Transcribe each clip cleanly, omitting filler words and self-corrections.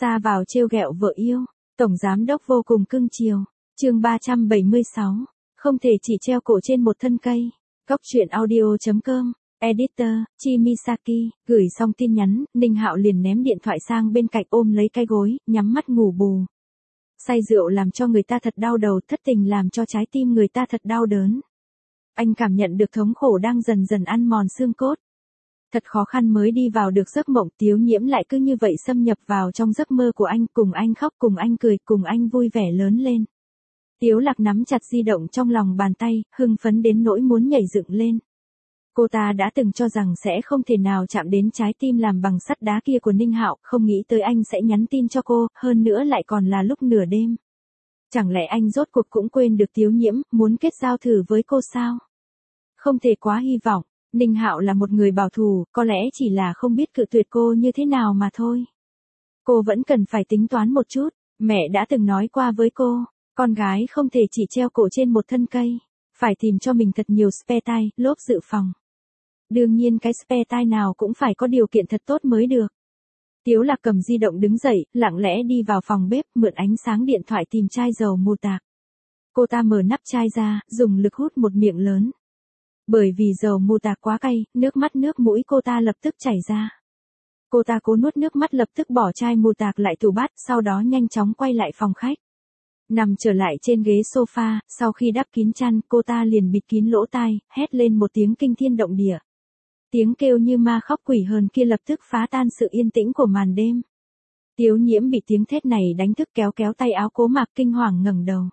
Ra vào trêu ghẹo vợ yêu, tổng giám đốc vô cùng cưng chiều. Chương 376, không thể chỉ treo cổ trên một thân cây. Cóc truyện audio.com, editor, Chimisaki, gửi xong tin nhắn, Ninh Hạo liền ném điện thoại sang bên cạnh ôm lấy cái gối, nhắm mắt ngủ bù. Say rượu làm cho người ta thật đau đầu, thất tình làm cho trái tim người ta thật đau đớn. Anh cảm nhận được thống khổ đang dần dần ăn mòn xương cốt. Thật khó khăn mới đi vào được giấc mộng, Tiếu Nhiễm lại cứ như vậy xâm nhập vào trong giấc mơ của anh, cùng anh khóc, cùng anh cười, cùng anh vui vẻ lớn lên. Tiếu Lạc nắm chặt di động trong lòng bàn tay, hưng phấn đến nỗi muốn nhảy dựng lên. Cô ta đã từng cho rằng sẽ không thể nào chạm đến trái tim làm bằng sắt đá kia của Ninh Hạo, không nghĩ tới anh sẽ nhắn tin cho cô, hơn nữa lại còn là lúc nửa đêm. Chẳng lẽ anh rốt cuộc cũng quên được Tiếu Nhiễm, muốn kết giao thử với cô sao? Không thể quá hy vọng, Ninh Hạo là một người bảo thủ, có lẽ chỉ là không biết cự tuyệt cô như thế nào mà thôi. Cô vẫn cần phải tính toán một chút, mẹ đã từng nói qua với cô, con gái không thể chỉ treo cổ trên một thân cây, phải tìm cho mình thật nhiều spare tire, lốp dự phòng. Đương nhiên cái spare tire nào cũng phải có điều kiện thật tốt mới được. Tiếu Lạc cầm di động đứng dậy, lặng lẽ đi vào phòng bếp, mượn ánh sáng điện thoại tìm chai dầu mù tạc. Cô ta mở nắp chai ra, dùng lực hút một miệng lớn. Bởi vì dầu mù tạc quá cay, nước mũi cô ta lập tức chảy ra. Cô ta cố nuốt nước mắt, lập tức bỏ chai mù tạc lại tủ bát, sau đó nhanh chóng quay lại phòng khách. Nằm trở lại trên ghế sofa, sau khi đắp kín chăn, cô ta liền bịt kín lỗ tai, hét lên một tiếng kinh thiên động địa. Tiếng kêu như ma khóc quỷ hờn kia lập tức phá tan sự yên tĩnh của màn đêm. Tiếu Nhiễm bị tiếng thét này đánh thức, kéo tay áo Cố Mạc, kinh hoàng ngẩng đầu.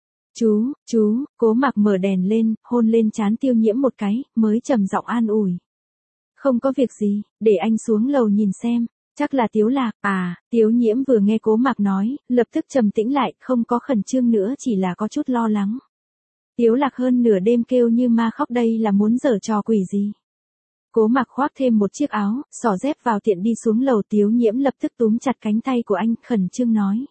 Chú, Cố Mạc mở đèn lên, hôn lên trán Tiếu Nhiễm một cái, mới trầm giọng an ủi. Không có việc gì, để anh xuống lầu nhìn xem, chắc là Tiếu Lạc, Tiếu Nhiễm vừa nghe Cố Mạc nói, lập tức trầm tĩnh lại, không có khẩn trương nữa, chỉ là có chút lo lắng. Tiếu Lạc hơn nửa đêm kêu như ma khóc, đây là muốn giở trò quỷ gì? Cố Mạc khoác thêm một chiếc áo, xỏ dép vào tiện đi xuống lầu. Tiếu Nhiễm lập tức túm chặt cánh tay của anh, khẩn trương nói.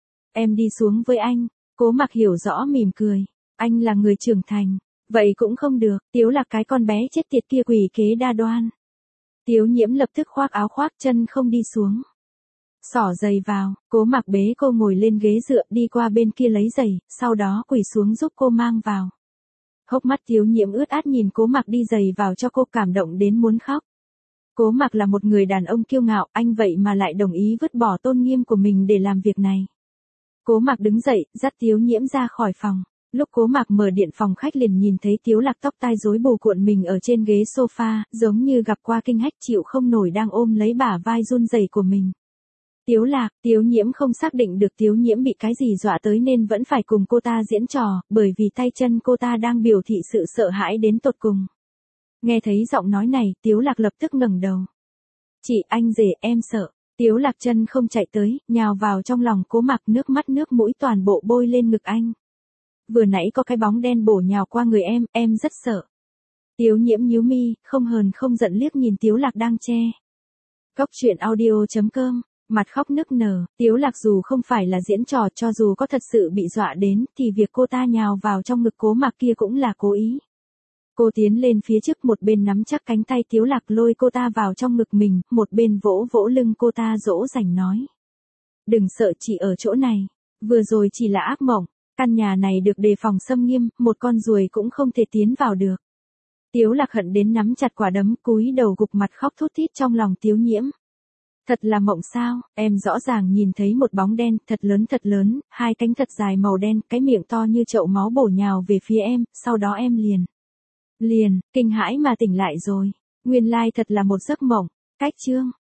Em đi xuống với anh. Cố Mạc hiểu rõ mỉm cười. Anh là người trưởng thành. Vậy cũng không được, Tiếu Lạc cái con bé chết tiệt kia quỷ kế đa đoan. Tiếu Nhiễm lập tức khoác áo khoác chân không đi xuống. Xỏ giày vào, Cố Mạc bế cô ngồi lên ghế dựa, đi qua bên kia lấy giày, sau đó quỳ xuống giúp cô mang vào. Hốc mắt Tiếu Nhiễm ướt át nhìn Cố Mạc đi giày vào cho cô, cảm động đến muốn khóc. Cố Mạc là một người đàn ông kiêu ngạo, anh vậy mà lại đồng ý vứt bỏ tôn nghiêm của mình để làm việc này. Cố Mạc đứng dậy, dắt Tiếu Nhiễm ra khỏi phòng. Lúc Cố Mạc mở điện phòng khách liền nhìn thấy Tiếu Lạc tóc tai rối bù cuộn mình ở trên ghế sofa, giống như gặp qua kinh hách, chịu không nổi, đang ôm lấy bả vai run rẩy của mình. Tiếu Lạc, Tiếu Nhiễm không xác định được Tiếu Nhiễm bị cái gì dọa tới nên vẫn phải cùng cô ta diễn trò, bởi vì tay chân cô ta đang biểu thị sự sợ hãi đến tột cùng. Nghe thấy giọng nói này, Tiếu Lạc lập tức ngẩng đầu. Chị, anh rể, em sợ. Tiếu Lạc chân không chạy tới, nhào vào trong lòng Cố Mạc, nước mũi toàn bộ bôi lên ngực anh. Vừa nãy có cái bóng đen bổ nhào qua người em rất sợ. Tiếu Nhiễm nhíu mi, không hờn không giận liếc nhìn Tiếu Lạc đang che. Cóc truyện audio.com, mặt khóc nức nở. Tiếu Lạc dù không phải là diễn trò, cho dù có thật sự bị dọa đến, thì việc cô ta nhào vào trong ngực Cố Mạc kia cũng là cố ý. Cô tiến lên phía trước, một bên nắm chắc cánh tay Tiếu Lạc lôi cô ta vào trong ngực mình, một bên vỗ vỗ lưng cô ta dỗ dành nói. Đừng sợ, chị ở chỗ này. Vừa rồi chỉ là ác mộng. Căn nhà này được đề phòng xâm nghiêm, một con ruồi cũng không thể tiến vào được. Tiếu Lạc hận đến nắm chặt quả đấm, cúi đầu gục mặt khóc thút thít trong lòng Tiếu Nhiễm. Thật là mộng sao, em rõ ràng nhìn thấy một bóng đen thật lớn, hai cánh thật dài màu đen, cái miệng to như chậu máu bổ nhào về phía em, sau đó em liền, kinh hãi mà tỉnh lại rồi. Nguyên lai thật là một giấc mộng. Cách chương